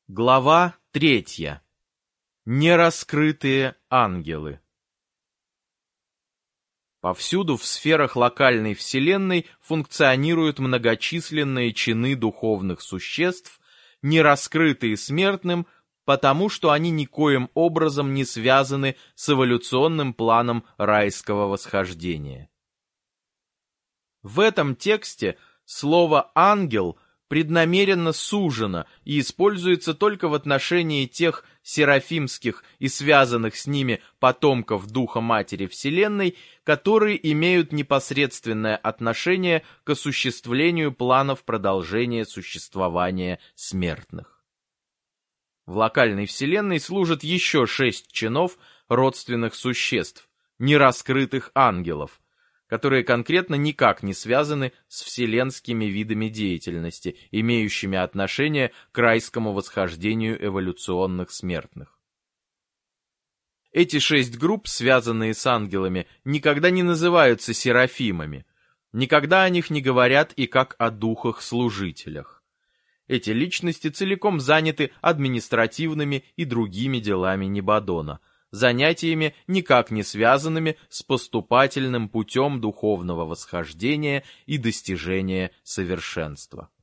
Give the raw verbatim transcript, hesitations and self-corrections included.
Глава третья. Нераскрытые ангелы. Повсюду в сферах локальной Вселенной функционируют многочисленные чины духовных существ, не раскрытые смертным, потому что они никоим образом не связаны с эволюционным планом райского восхождения. В этом тексте слово «ангел» преднамеренно сужено и используется только в отношении тех серафимских и связанных с ними потомков Духа Матери Вселенной, которые имеют непосредственное отношение к осуществлению планов продолжения существования смертных. В локальной Вселенной служат еще шесть чинов родственных существ, нераскрытых ангелов, которые конкретно никак не связаны с вселенскими видами деятельности, имеющими отношение к райскому восхождению эволюционных смертных. Эти шесть групп, связанные с ангелами, никогда не называются серафимами, никогда о них не говорят и как о духах-служителях. Эти личности целиком заняты административными и другими делами Небодона, занятиями, никак не связанными с поступательным путем духовного восхождения и достижения совершенства.